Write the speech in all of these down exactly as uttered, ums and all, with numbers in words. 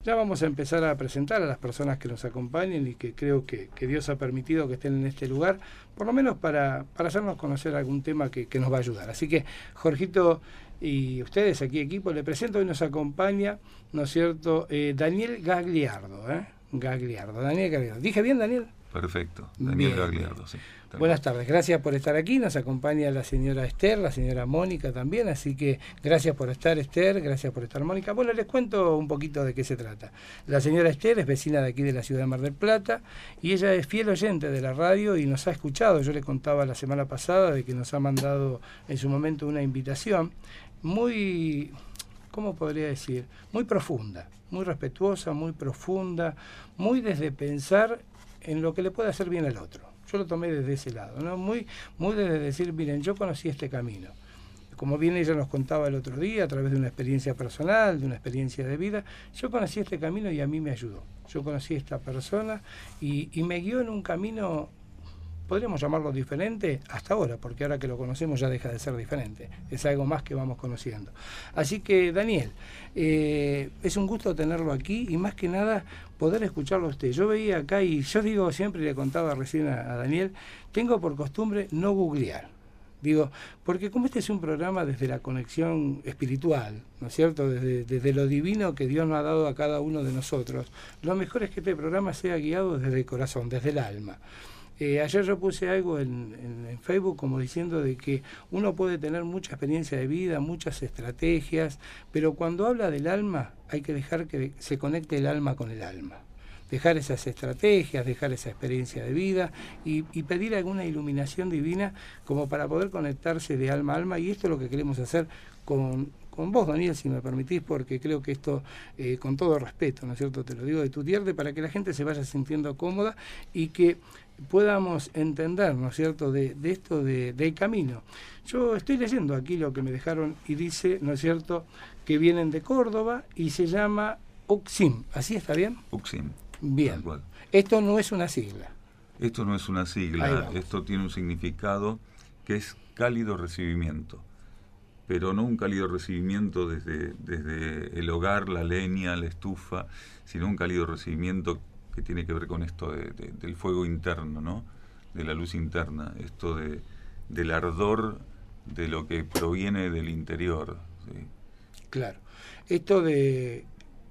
Ya vamos a empezar a presentar a las personas que nos acompañen y que creo que, que Dios ha permitido que estén en este lugar, por lo menos para, para hacernos conocer algún tema que, que nos va a ayudar. Así que, Jorgito y ustedes aquí equipo, le presento, hoy nos acompaña, ¿no es cierto?, eh, Daniel Gagliardo, ¿eh? Gagliardo, Daniel Gagliardo. ¿Dije bien, Daniel? Perfecto, Daniel bien, Gagliardo, bien. Sí. Buenas tardes, gracias por estar aquí, nos acompaña la señora Esther, la señora Mónica también, así que gracias por estar Esther, gracias por estar Mónica. Bueno, les cuento un poquito de qué se trata. La señora Esther es vecina de aquí de la ciudad de Mar del Plata y ella es fiel oyente de la radio y nos ha escuchado. Yo le contaba la semana pasada de que nos ha mandado en su momento una invitación muy, ¿cómo podría decir? Muy profunda, muy respetuosa, muy profunda, muy desde pensar en lo que le puede hacer bien al otro. Yo lo tomé desde ese lado, ¿no? Muy, muy desde decir, miren, yo conocí este camino. Como bien ella nos contaba el otro día, a través de una experiencia personal, de una experiencia de vida, yo conocí este camino y a mí me ayudó. Yo conocí a esta persona y, y me guió en un camino, podríamos llamarlo diferente, hasta ahora, porque ahora que lo conocemos ya deja de ser diferente. Es algo más que vamos conociendo. Así que, Daniel, eh, es un gusto tenerlo aquí y más que nada poder escucharlo a usted. Yo veía acá y yo digo siempre, le contaba recién a, a Daniel, tengo por costumbre no googlear. Digo, porque como este es un programa desde la conexión espiritual, ¿no es cierto?, desde, desde lo divino que Dios nos ha dado a cada uno de nosotros, lo mejor es que este programa sea guiado desde el corazón, desde el alma. Eh, ayer yo puse algo en, en, en Facebook como diciendo de que uno puede tener mucha experiencia de vida, muchas estrategias, pero cuando habla del alma hay que dejar que se conecte el alma con el alma. Dejar esas estrategias, dejar esa experiencia de vida y, y pedir alguna iluminación divina como para poder conectarse de alma a alma, y esto es lo que queremos hacer con, con vos, Daniel, si me permitís, porque creo que esto, eh, con todo respeto, ¿no es cierto?, te lo digo de tu tierra, para que la gente se vaya sintiendo cómoda y que podamos entender, ¿no es cierto?, de, de esto de, del camino. Yo estoy leyendo aquí lo que me dejaron y dice, ¿no es cierto?, que vienen de Córdoba y se llama UXIM, ¿así está bien? UXIM. Bien. Esto no es una sigla. Esto no es una sigla, esto tiene un significado que es cálido recibimiento, pero no un cálido recibimiento desde, desde el hogar, la leña, la estufa, sino un cálido recibimiento que tiene que ver con esto de, de, del fuego interno, ¿no?, de la luz interna, esto de, del ardor de lo que proviene del interior. ¿Sí? Claro. Esto de,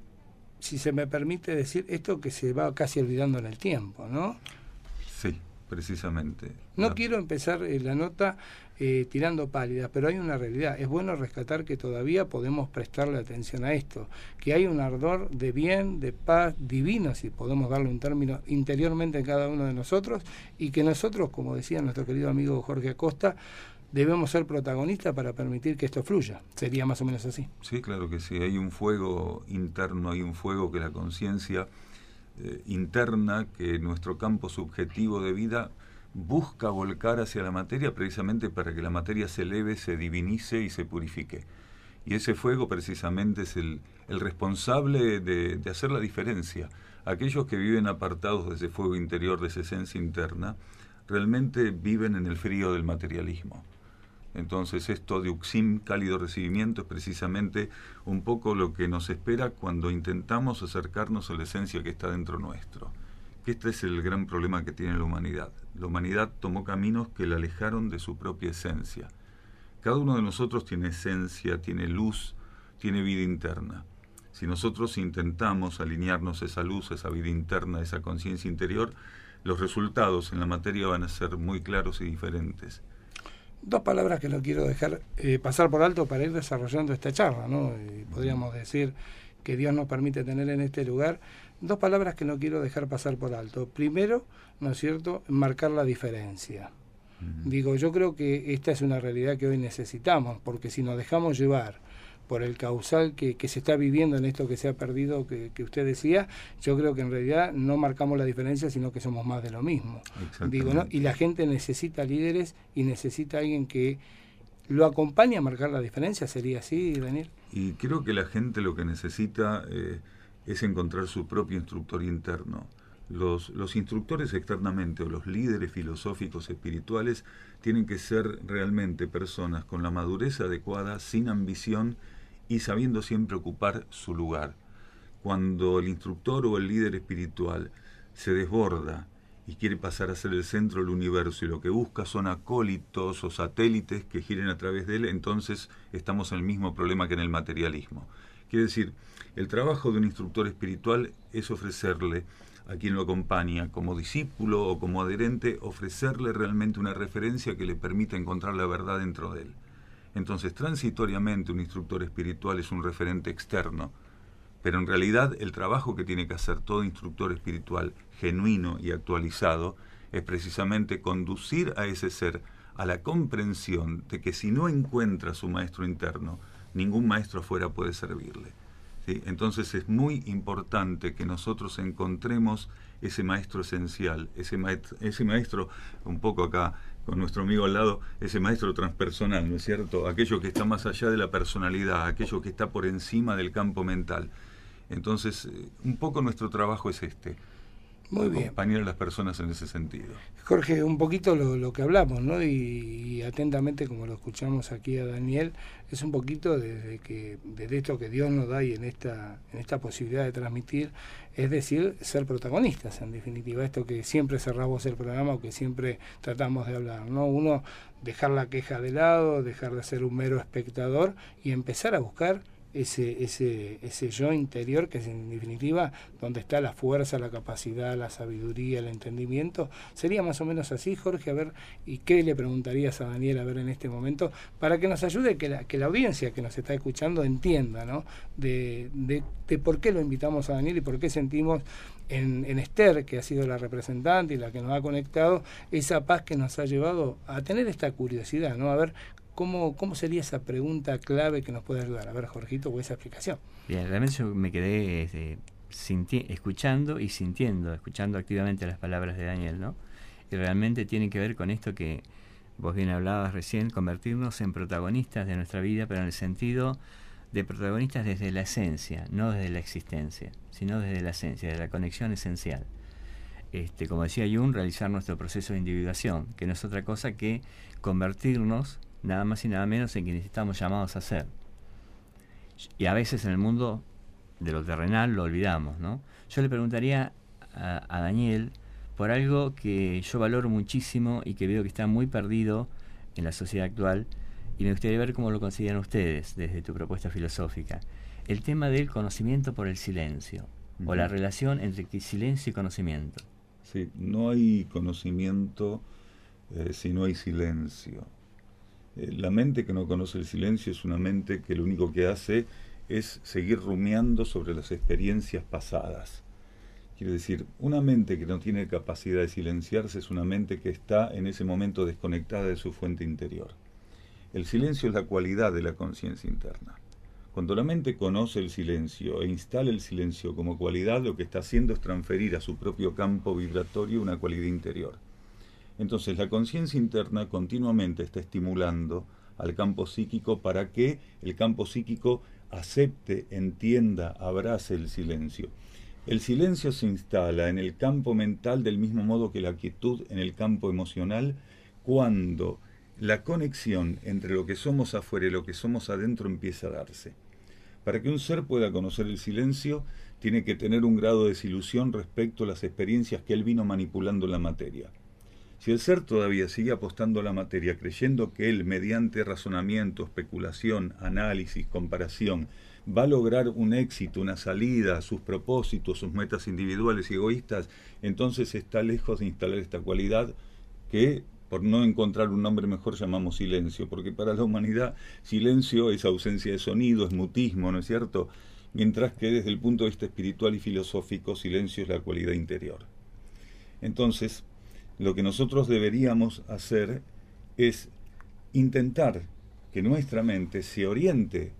si se me permite decir, esto que se va casi olvidando en el tiempo, ¿no? Sí, precisamente. No la... quiero empezar eh, la nota eh, tirando pálidas, pero hay una realidad. Es bueno rescatar que todavía podemos prestarle atención a esto, que hay un ardor de bien, de paz divino, si podemos darle un término, interiormente en cada uno de nosotros, y que nosotros, como decía nuestro querido amigo Jorge Acosta, debemos ser protagonistas para permitir que esto fluya. Sería más o menos así. Sí, claro que sí. Hay un fuego interno, hay un fuego que la conciencia eh, interna, que nuestro campo subjetivo de vida busca volcar hacia la materia precisamente para que la materia se eleve, se divinice y se purifique. Y ese fuego precisamente es el, el responsable de, de hacer la diferencia. Aquellos que viven apartados de ese fuego interior, de esa esencia interna, realmente viven en el frío del materialismo. Entonces esto de UXIM, cálido recibimiento, es precisamente un poco lo que nos espera cuando intentamos acercarnos a la esencia que está dentro nuestro. Que este es el gran problema que tiene la humanidad. La humanidad tomó caminos que la alejaron de su propia esencia. Cada uno de nosotros tiene esencia, tiene luz, tiene vida interna. Si nosotros intentamos alinearnos a esa luz, a esa vida interna, a esa conciencia interior, los resultados en la materia van a ser muy claros y diferentes. Dos palabras que no quiero dejar eh, pasar por alto para ir desarrollando esta charla, ¿no? Y podríamos decir que Dios nos permite tener en este lugar. Dos palabras que no quiero dejar pasar por alto. Primero, ¿no es cierto?, marcar la diferencia. Uh-huh. Digo, yo creo que esta es una realidad que hoy necesitamos, porque si nos dejamos llevar por el causal que, que se está viviendo en esto que se ha perdido, que, que usted decía, yo creo que en realidad no marcamos la diferencia, sino que somos más de lo mismo. Digo, ¿no? Y la gente necesita líderes y necesita alguien que lo acompañe a marcar la diferencia. ¿Sería así, Daniel? Y creo que la gente lo que necesita eh, es encontrar su propio instructor interno. Los, los instructores externamente o los líderes filosóficos espirituales tienen que ser realmente personas con la madurez adecuada, sin ambición y sabiendo siempre ocupar su lugar. cuando el instructor o el líder espiritual se desborda y quiere pasar a ser el centro del universo y lo que busca son acólitos o satélites que giren a través de él, entonces estamos en el mismo problema que en el materialismo. Quiere decir, el trabajo de un instructor espiritual es ofrecerle a quien lo acompaña como discípulo o como adherente, ofrecerle realmente una referencia que le permita encontrar la verdad dentro de él. Entonces, transitoriamente, un instructor espiritual es un referente externo, pero en realidad el trabajo que tiene que hacer todo instructor espiritual genuino y actualizado es precisamente conducir a ese ser a la comprensión de que si no encuentra a su maestro interno, ningún maestro afuera puede servirle. ¿Sí? Entonces es muy importante que nosotros encontremos ese maestro esencial, ese maestro, ese maestro, un poco acá con nuestro amigo al lado, ese maestro transpersonal, ¿no es cierto? Aquello que está más allá de la personalidad, aquello que está por encima del campo mental. Entonces, un poco nuestro trabajo es este. Muy bien. Acompañar a las personas en ese sentido. Jorge, un poquito lo, lo que hablamos, ¿no? Y, y atentamente, como lo escuchamos aquí a Daniel, es un poquito desde que desde esto que Dios nos da y en esta en esta posibilidad de transmitir, es decir, ser protagonistas, en definitiva, esto que siempre cerramos el programa o que siempre tratamos de hablar, ¿no? Uno, dejar la queja de lado, dejar de ser un mero espectador y empezar a buscar ese ese ese yo interior, que es en definitiva donde está la fuerza, la capacidad, la sabiduría, el entendimiento. Sería más o menos así, Jorge. A ver, ¿y qué le preguntarías a Daniel a ver en este momento para que nos ayude, que la, que la audiencia que nos está escuchando entienda, ¿no? de, de, de por qué lo invitamos a Daniel y por qué sentimos en, en Esther, que ha sido la representante y la que nos ha conectado, esa paz que nos ha llevado a tener esta curiosidad, ¿no? A ver, ¿Cómo, ¿Cómo sería esa pregunta clave que nos puede ayudar? A ver, Jorgito, o esa explicación. Bien, realmente yo me quedé eh, sinti- escuchando y sintiendo, escuchando activamente las palabras de Daniel, ¿no? Y realmente tiene que ver con esto que vos bien hablabas recién, convertirnos en protagonistas de nuestra vida, pero en el sentido de protagonistas desde la esencia, no desde la existencia, sino desde la esencia, de la conexión esencial. Este, como decía Jung, realizar nuestro proceso de individuación, que no es otra cosa que convertirnos nada más y nada menos en quienes estamos llamados a ser. Y a veces en el mundo de lo terrenal lo olvidamos, ¿no? Yo le preguntaría a, a Daniel por algo que yo valoro muchísimo y que veo que está muy perdido en la sociedad actual, y me gustaría ver cómo lo consideran ustedes desde tu propuesta filosófica. El tema del conocimiento por el silencio, uh-huh. o la relación entre silencio y conocimiento. Sí, no hay conocimiento eh, si no hay silencio. La mente que no conoce el silencio es una mente que lo único que hace es seguir rumiando sobre las experiencias pasadas. Quiere decir, una mente que no tiene capacidad de silenciarse es una mente que está en ese momento desconectada de su fuente interior. El silencio es la cualidad de la conciencia interna. Cuando la mente conoce el silencio e instala el silencio como cualidad, lo que está haciendo es transferir a su propio campo vibratorio una cualidad interior. Entonces la conciencia interna continuamente está estimulando al campo psíquico para que el campo psíquico acepte, entienda, abrace el silencio. El silencio se instala en el campo mental del mismo modo que la quietud en el campo emocional, cuando la conexión entre lo que somos afuera y lo que somos adentro empieza a darse. Para que un ser pueda conocer el silencio, tiene que tener un grado de desilusión respecto a las experiencias que él vino manipulando en la materia. Si el ser todavía sigue apostando a la materia, creyendo que él, mediante razonamiento, especulación, análisis, comparación, va a lograr un éxito, una salida a sus propósitos, sus metas individuales y egoístas, entonces está lejos de instalar esta cualidad que, por no encontrar un nombre mejor, llamamos silencio, porque para la humanidad silencio es ausencia de sonido, es mutismo, ¿no es cierto? Mientras que desde el punto de vista espiritual y filosófico, silencio es la cualidad interior. Entonces, lo que nosotros deberíamos hacer es intentar que nuestra mente se oriente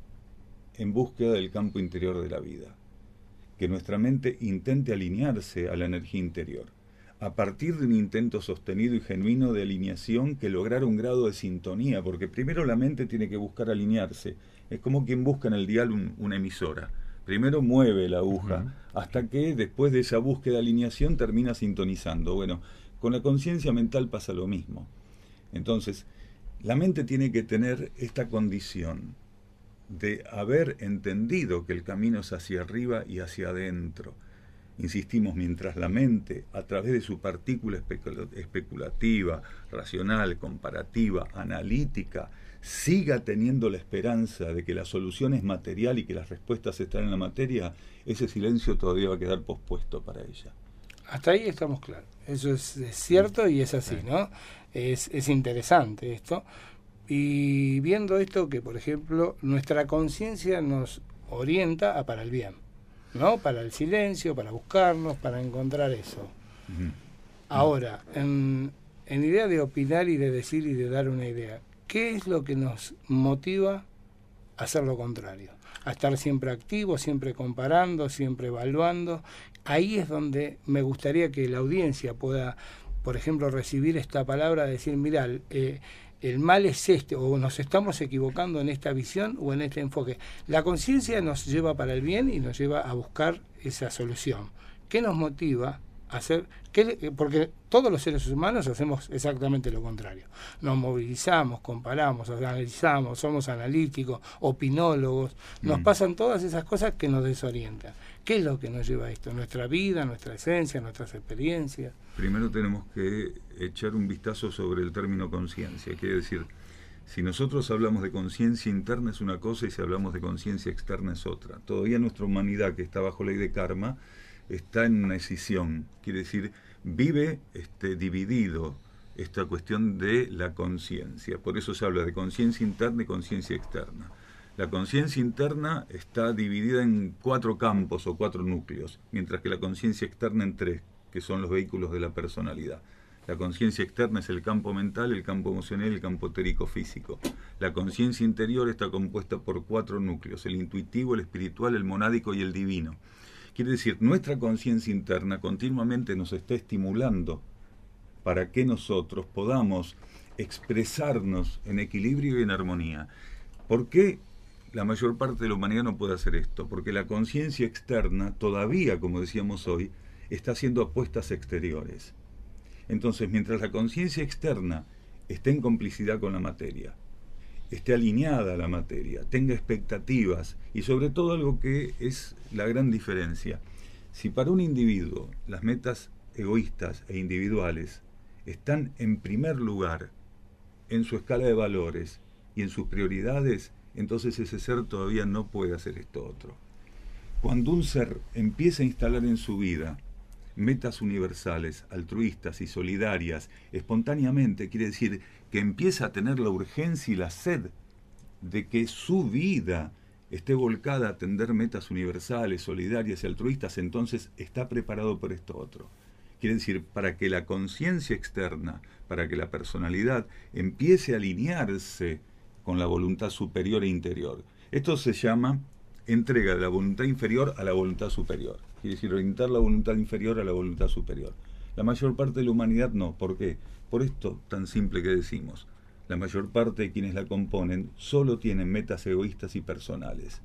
en búsqueda del campo interior de la vida, que nuestra mente intente alinearse a la energía interior, a partir de un intento sostenido y genuino de alineación que lograra un grado de sintonía, porque primero la mente tiene que buscar alinearse, es como quien busca en el dial un, una emisora. Primero mueve la aguja, uh-huh. hasta que después de esa búsqueda de alineación termina sintonizando. Bueno, con la conciencia mental pasa lo mismo. Entonces, la mente tiene que tener esta condición de haber entendido que el camino es hacia arriba y hacia adentro. Insistimos, mientras la mente, a través de su partícula especulativa, racional, comparativa, analítica, siga teniendo la esperanza de que la solución es material y que las respuestas están en la materia, ese silencio todavía va a quedar pospuesto para ella. Hasta ahí estamos claros. Eso es, es cierto y es así, ¿no? Es, es interesante esto. Y viendo esto que, por ejemplo, nuestra conciencia nos orienta a para el bien, ¿no? Para el silencio, para buscarnos, para encontrar eso. Uh-huh. Ahora, en, en idea de opinar y de decir y de dar una idea, ¿qué es lo que nos motiva a hacer lo contrario? A estar siempre activos, siempre comparando, siempre evaluando. Ahí es donde me gustaría que la audiencia pueda, por ejemplo, recibir esta palabra, decir, mirá, eh, el mal es este, o nos estamos equivocando en esta visión o en este enfoque. La conciencia nos lleva para el bien y nos lleva a buscar esa solución. ¿Qué nos motiva a hacer? ¿Qué, porque todos los seres humanos hacemos exactamente lo contrario. Nos movilizamos, comparamos, analizamos, somos analíticos, opinólogos. Nos mm. pasan todas esas cosas que nos desorientan. ¿Qué es lo que nos lleva a esto? Nuestra vida, nuestra esencia, nuestras experiencias. Primero tenemos que echar un vistazo sobre el término conciencia. Quiere decir, si nosotros hablamos de conciencia interna es una cosa y si hablamos de conciencia externa es otra. Todavía nuestra humanidad, que está bajo ley de karma, está en una escisión. Quiere decir, vive este, dividido esta cuestión de la conciencia. Por eso se habla de conciencia interna y conciencia externa. La conciencia interna está dividida en cuatro campos o cuatro núcleos, mientras que la conciencia externa en tres, que son los vehículos de la personalidad. La conciencia externa es el campo mental, el campo emocional y el campo etérico-físico. La conciencia interior está compuesta por cuatro núcleos, el intuitivo, el espiritual, el monádico y el divino. Quiere decir, nuestra conciencia interna continuamente nos está estimulando para que nosotros podamos expresarnos en equilibrio y en armonía. ¿Por qué la mayor parte de la humanidad no puede hacer esto? Porque la conciencia externa todavía, como decíamos hoy, está haciendo apuestas exteriores. Entonces, mientras la conciencia externa esté en complicidad con la materia, esté alineada a la materia, tenga expectativas y sobre todo algo que es la gran diferencia. Si para un individuo las metas egoístas e individuales están en primer lugar en su escala de valores y en sus prioridades, entonces ese ser todavía no puede hacer esto otro. Cuando un ser empieza a instalar en su vida metas universales, altruistas y solidarias, espontáneamente, quiere decir que empieza a tener la urgencia y la sed de que su vida esté volcada a atender metas universales, solidarias y altruistas, entonces está preparado por esto otro. Quiere decir, para que la conciencia externa, para que la personalidad empiece a alinearse con la voluntad superior e interior. Esto se llama entrega de la voluntad inferior a la voluntad superior. Quiere decir, orientar la voluntad inferior a la voluntad superior. La mayor parte de la humanidad no. ¿Por qué? Por esto tan simple que decimos. La mayor parte de quienes la componen solo tienen metas egoístas y personales.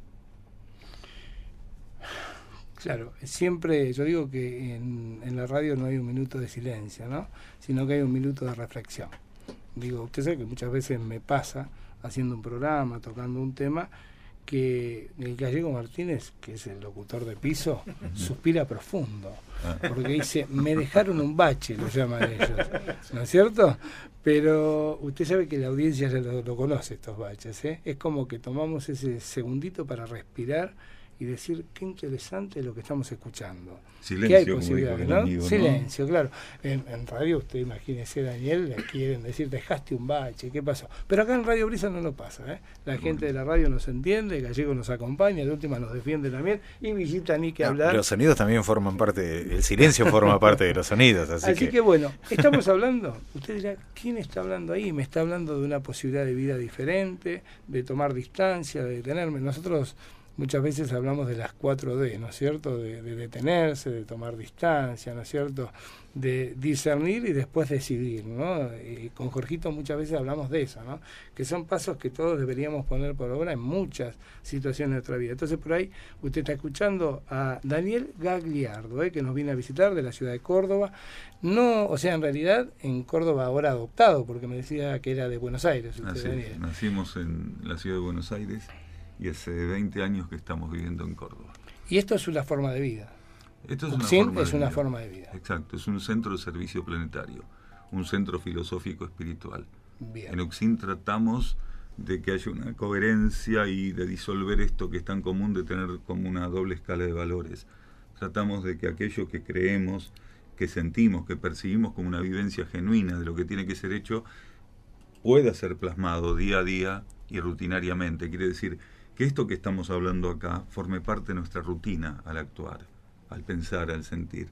Claro, siempre yo digo que en, en la radio no hay un minuto de silencio, ¿no? Sino que hay un minuto de reflexión. Digo, usted sabe que muchas veces me pasa haciendo un programa, tocando un tema, que el Gallego Martínez, que es el locutor de piso, suspira profundo, porque dice, me dejaron un bache, lo llaman ellos, ¿no es cierto? Pero usted sabe que la audiencia ya lo, lo conoce, estos baches, ¿eh? Es como que tomamos ese segundito para respirar y decir, qué interesante lo que estamos escuchando. Silencio, ¿qué hay posibilidades, ¿no? Amigo, Silencio, ¿no? Claro. En, en radio, usted imagínese, Daniel, le quieren decir, dejaste un bache, ¿qué pasó? Pero acá en Radio Brisa no lo pasa, ¿eh? La bueno. gente de la radio nos entiende, el Gallego nos acompaña, de última nos defiende también, y visita ni que no, hablar. Los sonidos también forman parte, el silencio forma parte de los sonidos. Así, así que... que bueno, estamos hablando, usted dirá, ¿quién está hablando ahí? Me está hablando de una posibilidad de vida diferente, de tomar distancia, de detenerme. Nosotros muchas veces hablamos de las cuatro D, ¿no es cierto? De, de detenerse, de tomar distancia, ¿no es cierto? De discernir y después decidir, ¿no? Y con Jorgito muchas veces hablamos de eso, ¿no? Que son pasos que todos deberíamos poner por obra en muchas situaciones de nuestra vida. Entonces por ahí usted está escuchando a Daniel Gagliardo, ¿eh? Que nos viene a visitar de la ciudad de Córdoba. No, o sea, en realidad en Córdoba ahora adoptado, porque me decía que era de Buenos Aires. Usted, Así, Daniel. Nacimos en la ciudad de Buenos Aires. y hace veinte años que estamos viviendo en Córdoba. Y esto es una forma de vida. Esto es Uxin una, forma, es de una vida. forma de vida. Exacto, es un centro de servicio planetario, un centro filosófico espiritual. Bien. En Uxin tratamos de que haya una coherencia y de disolver esto que es tan común de tener como una doble escala de valores. Tratamos de que aquello que creemos, que sentimos, que percibimos como una vivencia genuina de lo que tiene que ser hecho, pueda ser plasmado día a día y rutinariamente. Quiere decir que esto que estamos hablando acá forme parte de nuestra rutina al actuar, al pensar, al sentir.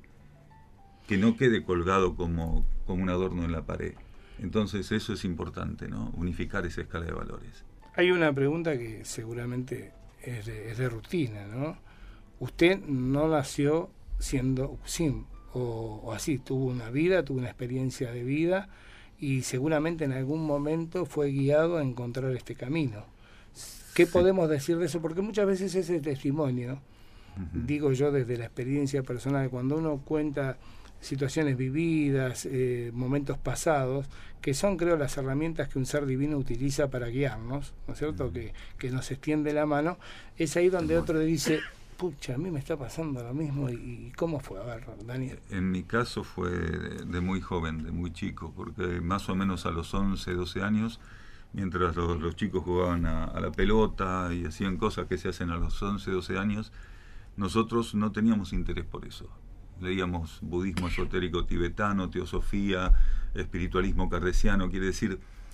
Que no quede colgado como, como un adorno en la pared. Entonces eso es importante, ¿no? Unificar esa escala de valores. Hay una pregunta que seguramente es de, es de rutina, ¿no? Usted no nació siendo Uxin, o, o así, tuvo una vida, tuvo una experiencia de vida, y seguramente en algún momento fue guiado a encontrar este camino. ¿Qué sí. podemos decir de eso? Porque muchas veces ese testimonio, uh-huh. digo yo desde la experiencia personal, cuando uno cuenta situaciones vividas, eh, momentos pasados, que son, creo, las herramientas que un ser divino utiliza para guiarnos, ¿no es cierto? Uh-huh. Que, que nos extiende la mano, es ahí donde otro dice, pucha, a mí me está pasando lo mismo. ¿Y, y cómo fue? A ver, Daniel. En mi caso fue de, de muy joven, de muy chico, porque más o menos a los once, doce años, mientras los, los chicos jugaban a, a la pelota y hacían cosas que se hacen a los once, doce años, nosotros no teníamos interés por eso. Leíamos budismo esotérico tibetano, teosofía, espiritualismo cartesiano, quiere decir,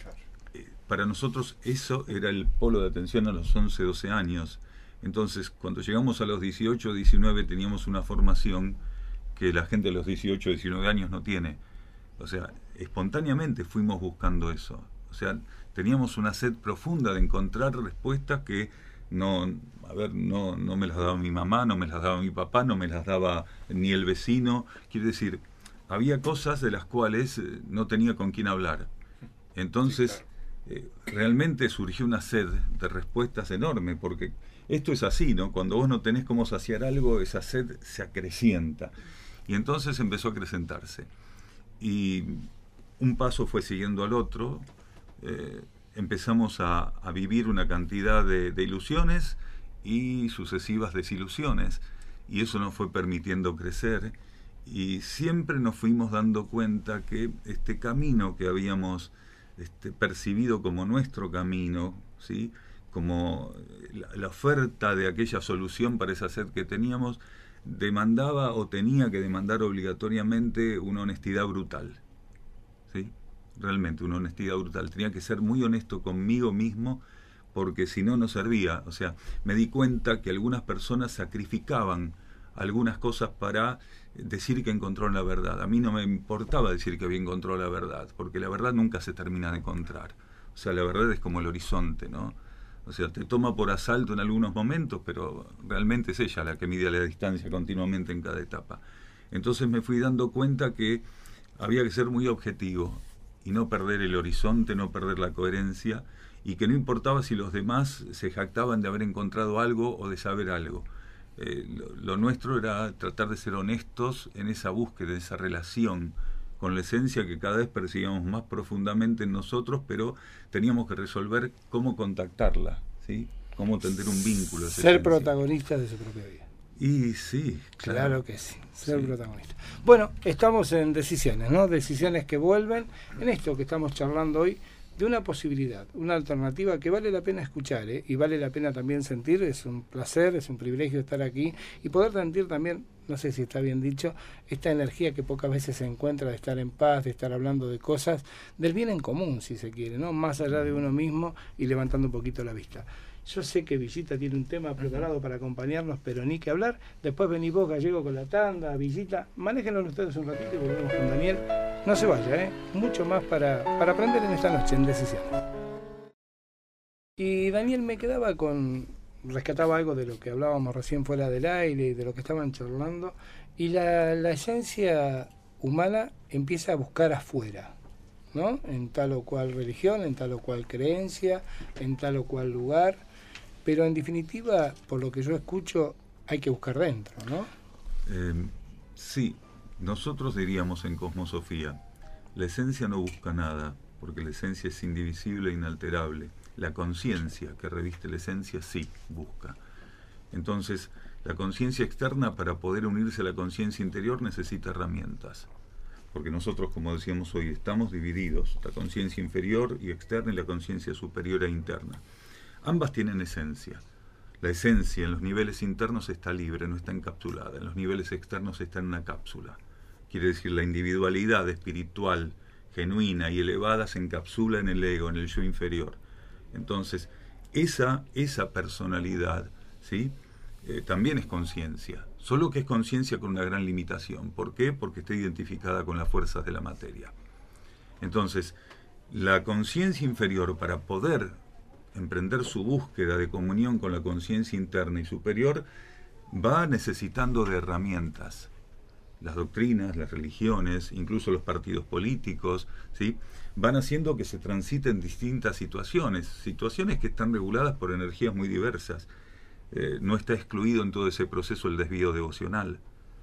eh, para nosotros eso era el polo de atención a los once, doce años. Entonces, cuando llegamos a los dieciocho, diecinueve, teníamos una formación que la gente de los dieciocho, diecinueve años no tiene. O sea, espontáneamente fuimos buscando eso. O sea, teníamos una sed profunda de encontrar respuestas que no, a ver, no, no me las daba mi mamá, no me las daba mi papá, no me las daba ni el vecino. Quiere decir, había cosas de las cuales no tenía con quién hablar. Entonces, sí, claro. eh, realmente surgió una sed de respuestas enorme, porque esto es así, ¿no? Cuando vos no tenés cómo saciar algo, esa sed se acrecienta. Y entonces empezó a acrecentarse. Y un paso fue siguiendo al otro. Eh, empezamos a, a vivir una cantidad de, de ilusiones y sucesivas desilusiones. Y eso nos fue permitiendo crecer. Y siempre nos fuimos dando cuenta que este camino que habíamos este, percibido como nuestro camino, ¿sí?, como la, la oferta de aquella solución para esa sed que teníamos, demandaba o tenía que demandar obligatoriamente una honestidad brutal. ¿Sí? Realmente, una honestidad brutal. Tenía que ser muy honesto conmigo mismo, porque si no, no servía. O sea, me di cuenta que algunas personas sacrificaban algunas cosas para decir que encontraron la verdad. A mí no me importaba decir que había encontrado la verdad, porque la verdad nunca se termina de encontrar. O sea, la verdad es como el horizonte, ¿no? O sea, te toma por asalto en algunos momentos, pero realmente es ella la que mide la distancia continuamente en cada etapa. Entonces me fui dando cuenta que había que ser muy objetivo y no perder el horizonte, no perder la coherencia, y que no importaba si los demás se jactaban de haber encontrado algo o de saber algo. Eh, lo, lo nuestro era tratar de ser honestos en esa búsqueda, en esa relación con la esencia que cada vez percibíamos más profundamente en nosotros, pero teníamos que resolver cómo contactarla, ¿sí? Cómo tender un vínculo. Ser esencia. Protagonista de su propia vida. Y sí, claro, claro que sí, ser sí. protagonista. Bueno, estamos en decisiones, ¿no? Decisiones que vuelven en esto que estamos charlando hoy, de una posibilidad, una alternativa que vale la pena escuchar, ¿eh? Y vale la pena también sentir. Es un placer, es un privilegio estar aquí y poder sentir también, no sé si está bien dicho, esta energía que pocas veces se encuentra de estar en paz, de estar hablando de cosas del bien en común, si se quiere, ¿no? Más allá de uno mismo y levantando un poquito la vista. Yo sé que Villita tiene un tema preparado para acompañarnos, pero ni que hablar. Después venís vos, Gallego, con la tanda, Villita. Manéjenlo ustedes un ratito y volvemos con Daniel. No se vaya, ¿eh? Mucho más para, para aprender en esta noche, en Decisión. Y Daniel, me quedaba con... rescataba algo de lo que hablábamos recién fuera del aire y de lo que estaban charlando. Y la, la esencia humana empieza a buscar afuera, ¿no? En tal o cual religión, en tal o cual creencia, en tal o cual lugar. Pero en definitiva, por lo que yo escucho, hay que buscar dentro, ¿no? Eh, sí, nosotros diríamos en Cosmosofía, la esencia no busca nada, porque la esencia es indivisible e inalterable. La conciencia que reviste la esencia sí busca. Entonces, la conciencia externa, para poder unirse a la conciencia interior, necesita herramientas. Porque nosotros, como decíamos hoy, estamos divididos, la conciencia inferior y externa y la conciencia superior e interna. Ambas tienen esencia. La esencia en los niveles internos está libre, no está encapsulada. En los niveles externos está en una cápsula. Quiere decir, la individualidad espiritual, genuina y elevada se encapsula en el ego, en el yo inferior. Entonces, esa, esa personalidad, ¿sí? Eh, también es conciencia, solo que es conciencia con una gran limitación. ¿Por qué? Porque está identificada con las fuerzas de la materia. Entonces, la conciencia inferior, para poder emprender su búsqueda de comunión con la conciencia interna y superior, va necesitando de herramientas. Las doctrinas, las religiones, incluso los partidos políticos, ¿sí? Van haciendo que se transiten distintas situaciones, situaciones que están reguladas por energías muy diversas. Eh, no está excluido en todo ese proceso el desvío devocional.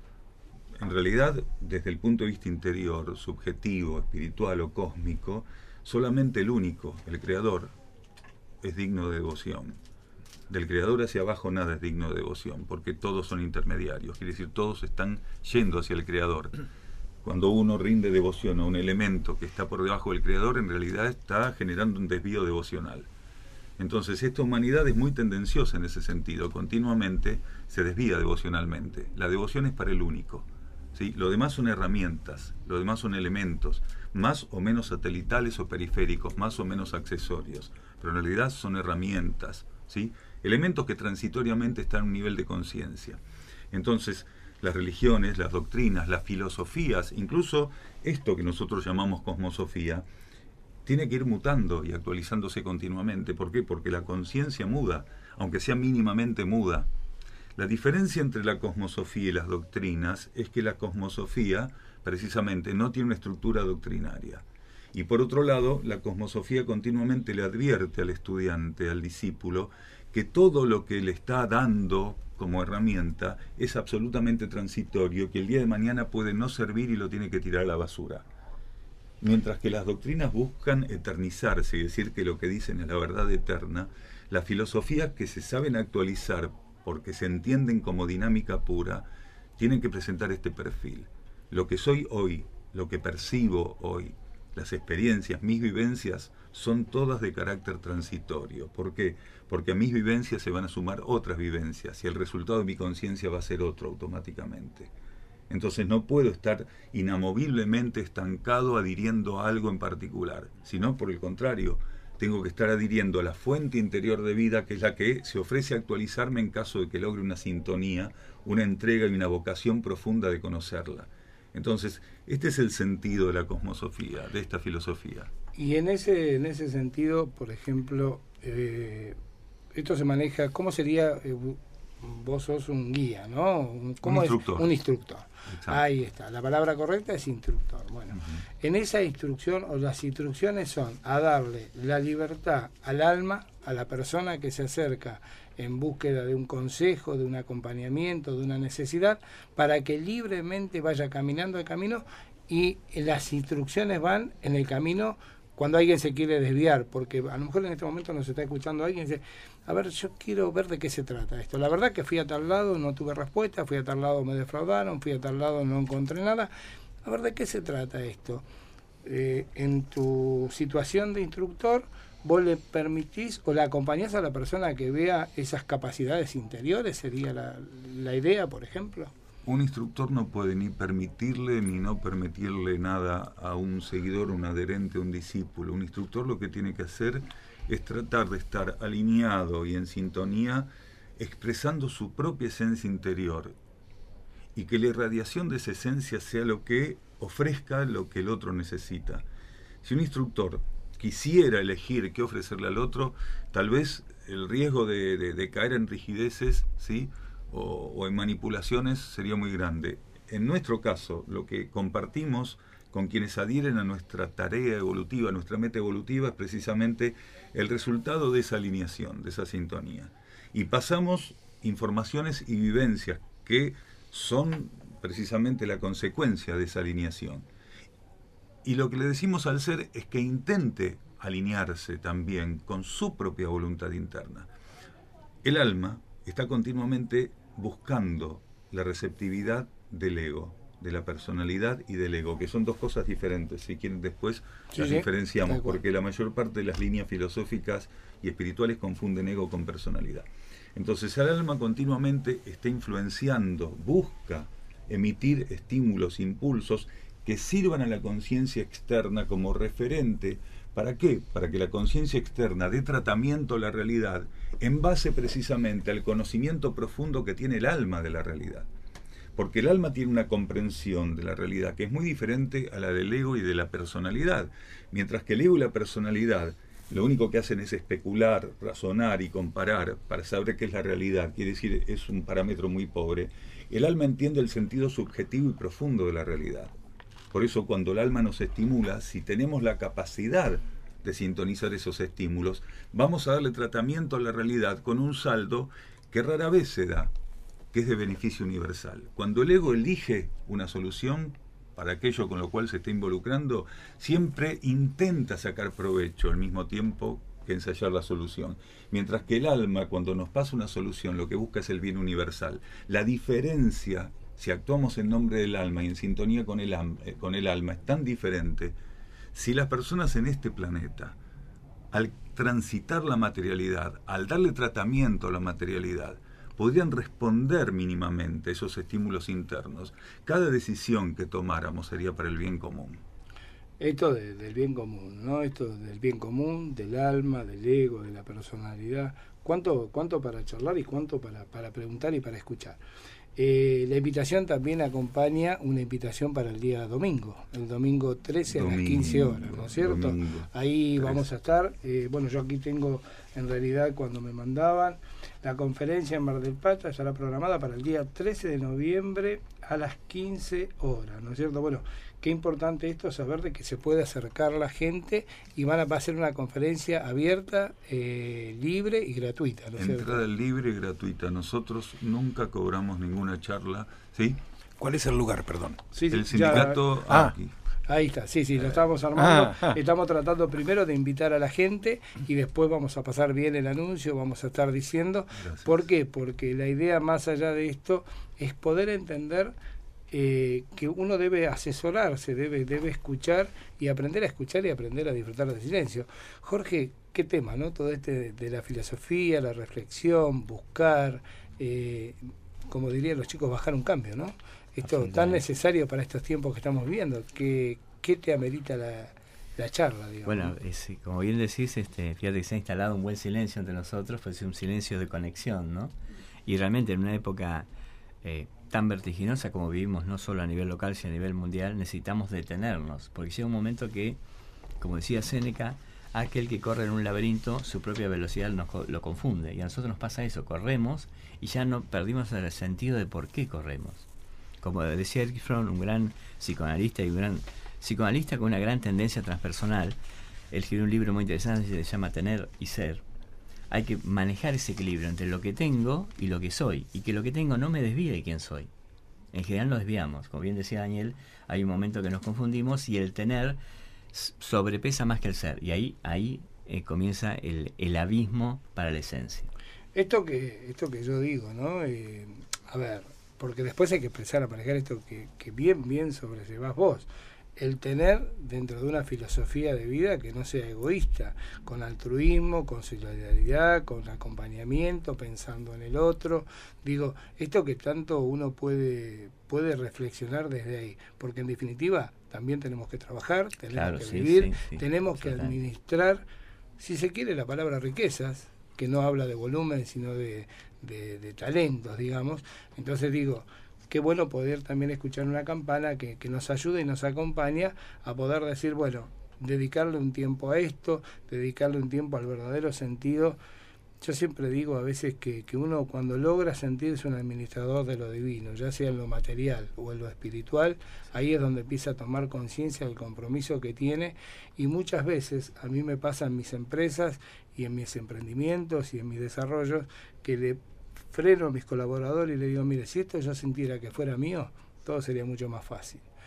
En realidad, desde el punto de vista interior, subjetivo, espiritual o cósmico, solamente el único, el Creador, es digno de devoción. Del Creador hacia abajo nada es digno de devoción, porque todos son intermediarios, quiere decir, todos están yendo hacia el Creador. Cuando uno rinde devoción a un elemento que está por debajo del Creador, en realidad está generando un desvío devocional. Entonces, esta humanidad es muy tendenciosa en ese sentido, continuamente se desvía devocionalmente. La devoción es para el único, ¿sí? Lo demás son herramientas, lo demás son elementos, más o menos satelitales o periféricos, más o menos accesorios, pero en realidad son herramientas, ¿sí? Elementos que transitoriamente están a un nivel de conciencia. Entonces, las religiones, las doctrinas, las filosofías, incluso esto que nosotros llamamos cosmosofía, tiene que ir mutando y actualizándose continuamente. ¿Por qué? Porque la conciencia muda, aunque sea mínimamente muda. La diferencia entre la cosmosofía y las doctrinas es que la cosmosofía, precisamente, no tiene una estructura doctrinaria. Y por otro lado, la cosmosofía continuamente le advierte al estudiante, al discípulo, que todo lo que le está dando como herramienta es absolutamente transitorio, que el día de mañana puede no servir y lo tiene que tirar a la basura. Mientras que las doctrinas buscan eternizarse, es decir, que lo que dicen es la verdad eterna, las filosofías que se saben actualizar porque se entienden como dinámica pura, tienen que presentar este perfil. Lo que soy hoy, lo que percibo hoy, las experiencias, mis vivencias, son todas de carácter transitorio. ¿Por qué? Porque a mis vivencias se van a sumar otras vivencias y el resultado de mi conciencia va a ser otro automáticamente. Entonces no puedo estar inamoviblemente estancado adhiriendo a algo en particular, sino por el contrario, tengo que estar adhiriendo a la fuente interior de vida, que es la que se ofrece a actualizarme en caso de que logre una sintonía, una entrega y una vocación profunda de conocerla. Entonces, este es el sentido de la cosmosofía, de esta filosofía. Y en ese, en ese sentido, por ejemplo, eh, esto se maneja, ¿cómo sería? Eh, vos sos un guía, ¿no? ¿Cómo un es? instructor. Un instructor. Exacto. Ahí está, la palabra correcta es instructor. Bueno, Uh-huh. en esa instrucción, o las instrucciones son a darle la libertad al alma, a la persona que se acerca en búsqueda de un consejo, de un acompañamiento, de una necesidad, para que libremente vaya caminando el camino, y las instrucciones van en el camino cuando alguien se quiere desviar, porque a lo mejor en este momento nos está escuchando alguien y dice, a ver, yo quiero ver de qué se trata esto. La verdad que fui a tal lado, no tuve respuesta, fui a tal lado, me defraudaron, fui a tal lado, no encontré nada. A ver, ¿de qué se trata esto? Eh, en tu situación de instructor, vos le permitís o le acompañás a la persona que vea esas capacidades interiores, sería la, la idea, por ejemplo. Un instructor no puede ni permitirle ni no permitirle nada a un seguidor, un adherente, un discípulo. Un instructor lo que tiene que hacer es tratar de estar alineado y en sintonía, expresando su propia esencia interior, y que la irradiación de esa esencia sea lo que ofrezca lo que el otro necesita. Si un instructor quisiera elegir qué ofrecerle al otro, tal vez el riesgo de, de, de caer en rigideces, ¿sí?, o, o en manipulaciones sería muy grande. En nuestro caso, lo que compartimos con quienes adhieren a nuestra tarea evolutiva, a nuestra meta evolutiva, es precisamente el resultado de esa alineación, de esa sintonía. Y pasamos informaciones y vivencias que son precisamente la consecuencia de esa alineación. Y lo que le decimos al ser es que intente alinearse también con su propia voluntad interna. El alma está continuamente buscando la receptividad del ego, de la personalidad y del ego, que son dos cosas diferentes. Si quieren después sí, las sí, diferenciamos, porque la mayor parte de las líneas filosóficas y espirituales confunden ego con personalidad. Entonces el alma continuamente está influenciando, busca emitir estímulos, impulsos que sirvan a la conciencia externa como referente. ¿Para qué? Para que la conciencia externa dé tratamiento a la realidad en base precisamente al conocimiento profundo que tiene el alma de la realidad. Porque el alma tiene una comprensión de la realidad que es muy diferente a la del ego y de la personalidad. Mientras que el ego y la personalidad lo único que hacen es especular, razonar y comparar para saber qué es la realidad, quiere decir, es un parámetro muy pobre. El alma entiende el sentido subjetivo y profundo de la realidad. Por eso cuando el alma nos estimula, si tenemos la capacidad de sintonizar esos estímulos, vamos a darle tratamiento a la realidad con un saldo que rara vez se da, que es de beneficio universal. Cuando el ego elige una solución para aquello con lo cual se está involucrando, siempre intenta sacar provecho al mismo tiempo que ensayar la solución. Mientras que el alma, cuando nos pasa una solución, lo que busca es el bien universal. La diferencia, si actuamos en nombre del alma y en sintonía con el, con el alma, es tan diferente. Si las personas en este planeta, al transitar la materialidad, al darle tratamiento a la materialidad, podrían responder mínimamente a esos estímulos internos, cada decisión que tomáramos sería para el bien común. Esto de, del bien común, ¿no? Esto del bien común, del alma, del ego, de la personalidad. ¿Cuánto, cuánto para charlar y cuánto para, para preguntar y para escuchar? Eh, la invitación también acompaña una invitación para el día domingo, el domingo trece domingo, a las quince horas, ¿no es cierto? Domingo, Ahí trece. Vamos a estar, eh, bueno, yo aquí tengo, en realidad, cuando me mandaban, la conferencia en Mar del Plata estará programada para el día trece de noviembre a las quince horas, ¿no es cierto? Bueno, qué importante esto, saber de que se puede acercar la gente y van a hacer una conferencia abierta, eh, libre y gratuita, ¿no es cierto? Entrada libre y gratuita. Nosotros nunca cobramos ninguna charla, ¿sí? ¿Cuál es el lugar, perdón? Sí, sí, el sindicato ya, ah, aquí. Ahí está, sí, sí, lo estamos armando. Ah, ah. Estamos tratando primero de invitar a la gente y después vamos a pasar bien el anuncio, vamos a estar diciendo. Gracias. ¿Por qué? Porque la idea más allá de esto es poder entender eh, que uno debe asesorarse, debe, debe escuchar y aprender a escuchar y aprender a disfrutar del silencio. Jorge, qué tema, ¿no? Todo este de, de la filosofía, la reflexión, buscar, eh, como dirían los chicos, bajar un cambio, ¿no? Esto tan necesario para estos tiempos que estamos viviendo. ¿Qué, qué te amerita la, la charla, digamos? Bueno, es, como bien decís, este, fíjate que se ha instalado un buen silencio entre nosotros, pues un silencio de conexión, ¿no? Y realmente en una época eh, tan vertiginosa como vivimos, no solo a nivel local, sino a nivel mundial, necesitamos detenernos, porque llega un momento que, como decía Séneca, aquel que corre en un laberinto, su propia velocidad nos, lo confunde, y a nosotros nos pasa eso, corremos y ya no perdimos el sentido de por qué corremos. Como decía Erich Fromm, un gran psicoanalista y un gran psicoanalista con una gran tendencia transpersonal, él escribió un libro muy interesante que se llama Tener y Ser. Hay que manejar ese equilibrio entre lo que tengo y lo que soy, y que lo que tengo no me desvíe de quién soy. En general nos desviamos, como bien decía Daniel, hay un momento que nos confundimos y el tener sobrepesa más que el ser, y ahí ahí eh, comienza el, el abismo para la esencia. Esto que esto que yo digo, ¿no? Eh, a ver, porque después hay que empezar a manejar esto que, que bien, bien sobrellevás vos. El tener dentro de una filosofía de vida que no sea egoísta, con altruismo, con solidaridad, con acompañamiento, pensando en el otro. Digo, esto que tanto uno puede, puede reflexionar desde ahí, porque en definitiva también tenemos que trabajar, tenemos claro, que sí, vivir, sí, sí, tenemos que total. administrar, si se quiere la palabra riquezas, que no habla de volumen, sino de, de, de talentos, digamos. Entonces digo, qué bueno poder también escuchar una campana que, que nos ayude y nos acompaña a poder decir, bueno, dedicarle un tiempo a esto, dedicarle un tiempo al verdadero sentido. Yo siempre digo a veces que, que uno cuando logra sentirse un administrador de lo divino, ya sea en lo material o en lo espiritual, ahí es donde empieza a tomar conciencia del compromiso que tiene, y muchas veces a mí me pasa en mis empresas y en mis emprendimientos y en mis desarrollos que le freno a mis colaboradores y le digo, mire, si esto yo sintiera que fuera mío, todo sería mucho más fácil.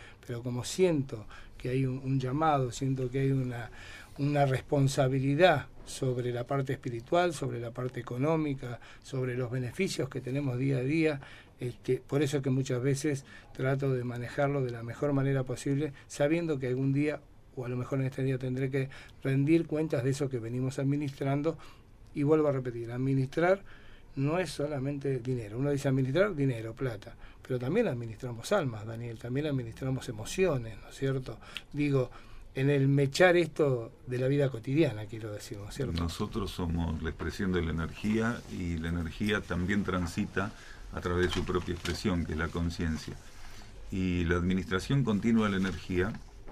pero como siento que hay un, un llamado, siento que hay una, una responsabilidad sobre la parte espiritual, sobre la parte económica, sobre los beneficios que tenemos día a día, este, por eso es que muchas veces trato de manejarlo de la mejor manera posible, sabiendo que algún día, o a lo mejor en este día tendré que rendir cuentas de eso que venimos administrando. Y vuelvo a repetir, administrar no es solamente dinero. Uno dice administrar dinero, plata, pero también administramos almas, Daniel, también administramos emociones, ¿no es cierto? Digo, en el mechar esto de la vida cotidiana, quiero decir, ¿no es cierto? Nosotros somos la expresión de la energía, y la energía también transita a través de su propia expresión, que es la conciencia. Y la administración continua de la energía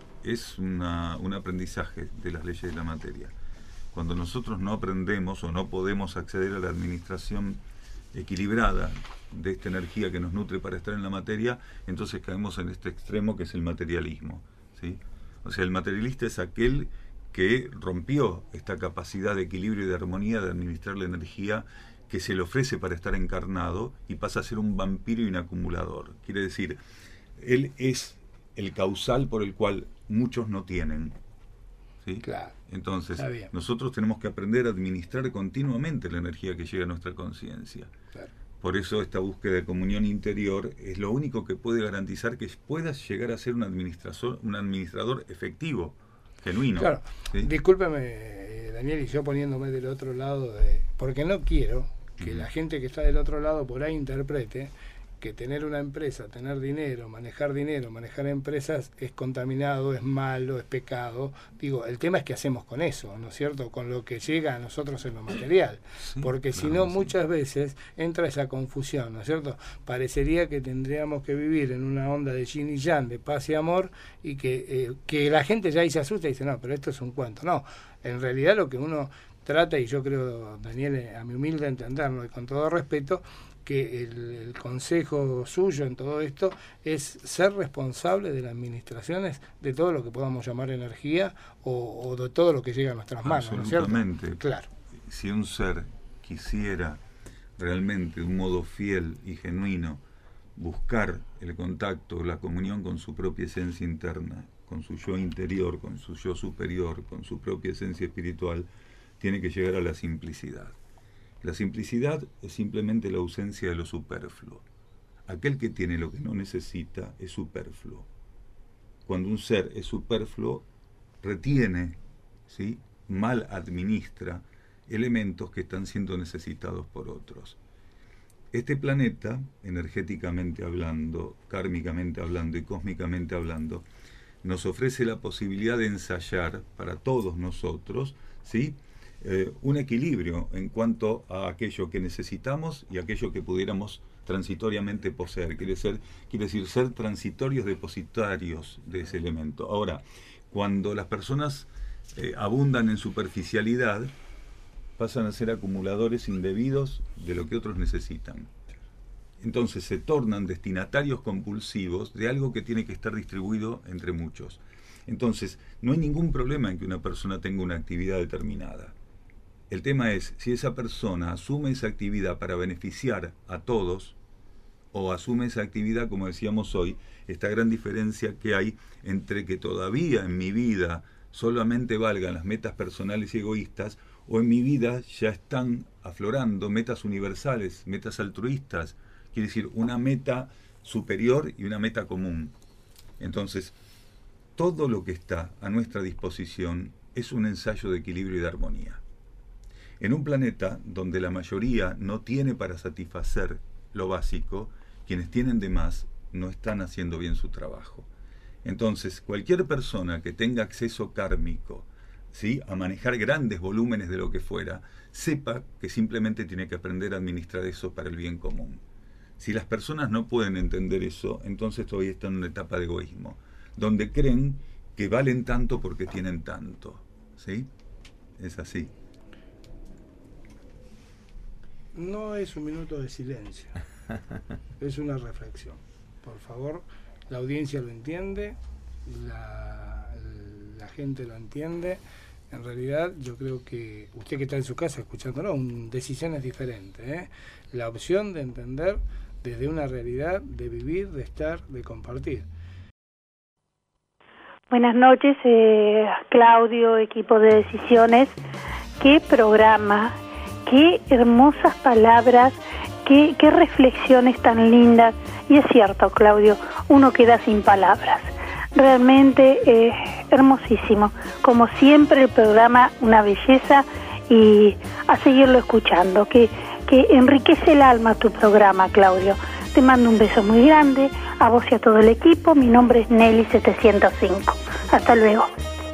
es una, un aprendizaje de las leyes de la materia. Cuando nosotros no aprendemos o no podemos acceder a la administración equilibrada de esta energía que nos nutre para estar en la materia, entonces caemos en este extremo que es el materialismo, ¿sí? O sea, el materialista es aquel que rompió esta capacidad de equilibrio y de armonía de administrar la energía que se le ofrece para estar encarnado, y pasa a ser un vampiro y un acumulador. Quiere decir, él es el causal por el cual muchos no tienen, ¿sí? Claro. Entonces, nosotros tenemos que aprender a administrar continuamente la energía que llega a nuestra conciencia. Claro. Por eso esta búsqueda de comunión interior es lo único que puede garantizar que puedas llegar a ser un administrador, un administrador efectivo, genuino. Claro. ¿Sí? Discúlpeme, Daniel, y yo poniéndome del otro lado, de, porque no quiero que uh-huh. la gente que está del otro lado por ahí interprete que tener una empresa, tener dinero, manejar dinero, manejar empresas es contaminado, es malo, es pecado. Digo, el tema es qué hacemos con eso, ¿no es cierto? Con lo que llega a nosotros en lo material. Sí, porque si no, sí. muchas veces entra esa confusión, ¿no es cierto? Parecería que tendríamos que vivir en una onda de yin y yang, de paz y amor, y que, eh, que la gente ya ahí se asusta y dice, no, pero esto es un cuento. No, en realidad lo que uno trata, y yo creo, Daniel, a mi humilde entenderlo y con todo respeto, que el, el consejo suyo en todo esto es ser responsable de las administraciones de todo lo que podamos llamar energía o, o de todo lo que llega a nuestras manos, ¿no es cierto? Absolutamente. Claro. Si un ser quisiera realmente de un modo fiel y genuino buscar el contacto, la comunión con su propia esencia interna, con su yo interior, con su yo superior, con su propia esencia espiritual, tiene que llegar a la simplicidad. La simplicidad es simplemente la ausencia de lo superfluo. Aquel que tiene lo que no necesita es superfluo. Cuando un ser es superfluo, retiene, ¿sí? mal administra elementos que están siendo necesitados por otros. Este planeta, energéticamente hablando, kármicamente hablando y cósmicamente hablando, nos ofrece la posibilidad de ensayar para todos nosotros, ¿sí? Eh, un equilibrio en cuanto a aquello que necesitamos y aquello que pudiéramos transitoriamente poseer. Quiere, ser, quiere decir, ser transitorios depositarios de ese elemento. Ahora, cuando las personas eh, abundan en superficialidad, pasan a ser acumuladores indebidos de lo que otros necesitan. Entonces se tornan destinatarios compulsivos de algo que tiene que estar distribuido entre muchos. Entonces, no hay ningún problema en que una persona tenga una actividad determinada. El tema es si esa persona asume esa actividad para beneficiar a todos o asume esa actividad, como decíamos hoy, esta gran diferencia que hay entre que todavía en mi vida solamente valgan las metas personales y egoístas, o en mi vida ya están aflorando metas universales, metas altruistas, quiere decir una meta superior y una meta común. Entonces, todo lo que está a nuestra disposición es un ensayo de equilibrio y de armonía. En un planeta donde la mayoría no tiene para satisfacer lo básico, quienes tienen de más no están haciendo bien su trabajo. Entonces, cualquier persona que tenga acceso kármico, ¿sí?, a manejar grandes volúmenes de lo que fuera, sepa que simplemente tiene que aprender a administrar eso para el bien común. Si las personas no pueden entender eso, entonces todavía están en una etapa de egoísmo, donde creen que valen tanto porque tienen tanto, ¿sí? Es así. No es un minuto de silencio, es una reflexión. Por favor, la audiencia lo entiende, la, la gente lo entiende. En realidad, yo creo que usted que está en su casa escuchándolo, un, decisiones diferentes, ¿eh? La opción de entender desde una realidad, de vivir, de estar, de compartir. Buenas noches, eh, Claudio, equipo de Decisiones. Qué programa, qué hermosas palabras, qué, qué reflexiones tan lindas. Y es cierto, Claudio, uno queda sin palabras. Realmente eh, hermosísimo. Como siempre, el programa una belleza, y a seguirlo escuchando, que, que enriquece el alma tu programa, Claudio. Te mando un beso muy grande, a vos y a todo el equipo. Mi nombre es Nelly setecientos cinco. Hasta luego.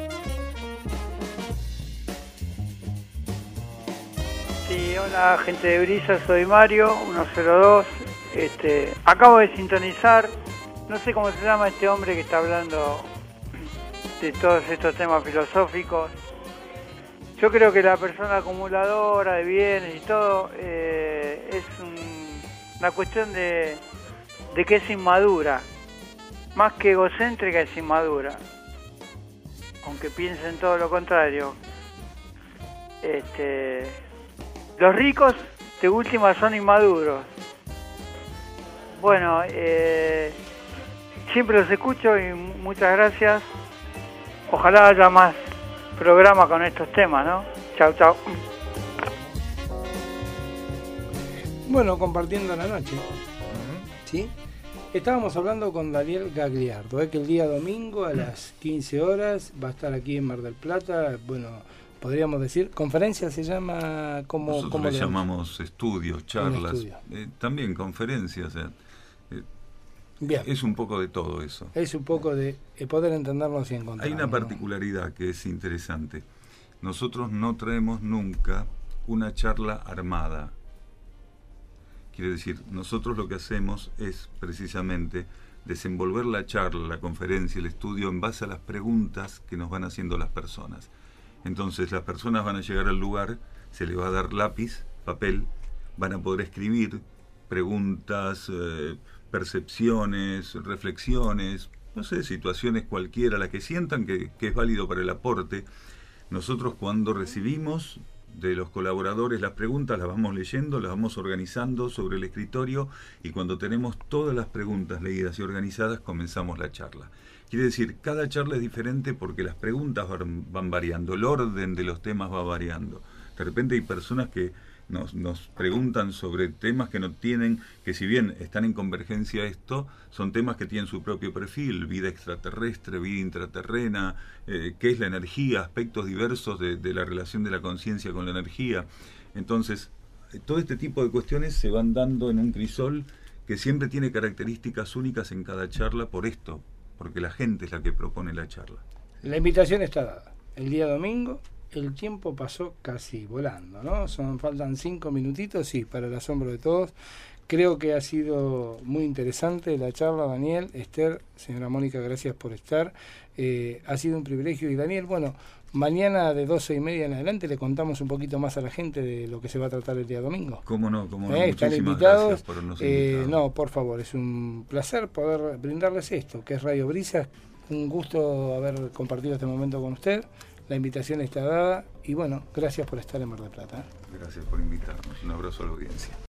Sí, hola gente de Brisa, soy Mario, ciento dos. Este, acabo de sintonizar, no sé cómo se llama este hombre que está hablando de todos estos temas filosóficos. Yo creo que la persona acumuladora de bienes y todo eh, es un, una cuestión de, de que es inmadura, más que egocéntrica, es inmadura, aunque piensen todo lo contrario. Este, los ricos de última son inmaduros. Bueno, eh, siempre los escucho y muchas gracias. Ojalá haya más programa con estos temas, ¿no? Chau, chau. Bueno, compartiendo la noche, ¿sí? Estábamos hablando con Daniel Gagliardo, ¿eh? Que el día domingo a las quince horas va a estar aquí en Mar del Plata. Bueno, podríamos decir, conferencia se llama, como nosotros ¿cómo le le llamamos estudios, charlas, estudio. eh, también conferencias. Eh, eh, Bien. Es un poco de todo eso. Es un poco de poder entendernos y encontrarnos. Hay una particularidad que es interesante. Nosotros no traemos nunca una charla armada. Quiere decir, nosotros lo que hacemos es precisamente desenvolver la charla, la conferencia, el estudio en base a las preguntas que nos van haciendo las personas. Entonces las personas van a llegar al lugar, se les va a dar lápiz, papel, van a poder escribir preguntas, eh, percepciones, reflexiones, no sé, situaciones cualquiera, la que sientan que, que es válido para el aporte. Nosotros cuando recibimos de los colaboradores las preguntas, las vamos leyendo, las vamos organizando sobre el escritorio, y cuando tenemos todas las preguntas leídas y organizadas, comenzamos la charla. Quiere decir, cada charla es diferente porque las preguntas van, van variando, el orden de los temas va variando. De repente hay personas que Nos, nos preguntan sobre temas que no tienen, que si bien están en convergencia esto, son temas que tienen su propio perfil, vida extraterrestre, vida intraterrena, eh, qué es la energía, aspectos diversos de, de la relación de la conciencia con la energía. Entonces, eh, todo este tipo de cuestiones se van dando en un crisol que siempre tiene características únicas en cada charla por esto, porque la gente es la que propone la charla. La invitación está dada. El día domingo. El tiempo pasó casi volando, ¿no? Son, faltan cinco minutitos, sí, para el asombro de todos. Creo que ha sido muy interesante la charla, Daniel, Esther, señora Mónica, gracias por estar. Eh, ha sido un privilegio. Y Daniel, bueno, mañana de doce y media en adelante le contamos un poquito más a la gente de lo que se va a tratar el día domingo. ¿Cómo no? ¿Cómo no? Eh, están Muchísimas invitados. gracias por habernos Eh, invitado. no, por favor, es un placer poder brindarles esto, que es Radio Brisa. Un gusto haber compartido este momento con usted. La invitación está dada y bueno, gracias por estar en Mar del Plata. Gracias por invitarnos. Un abrazo a la audiencia.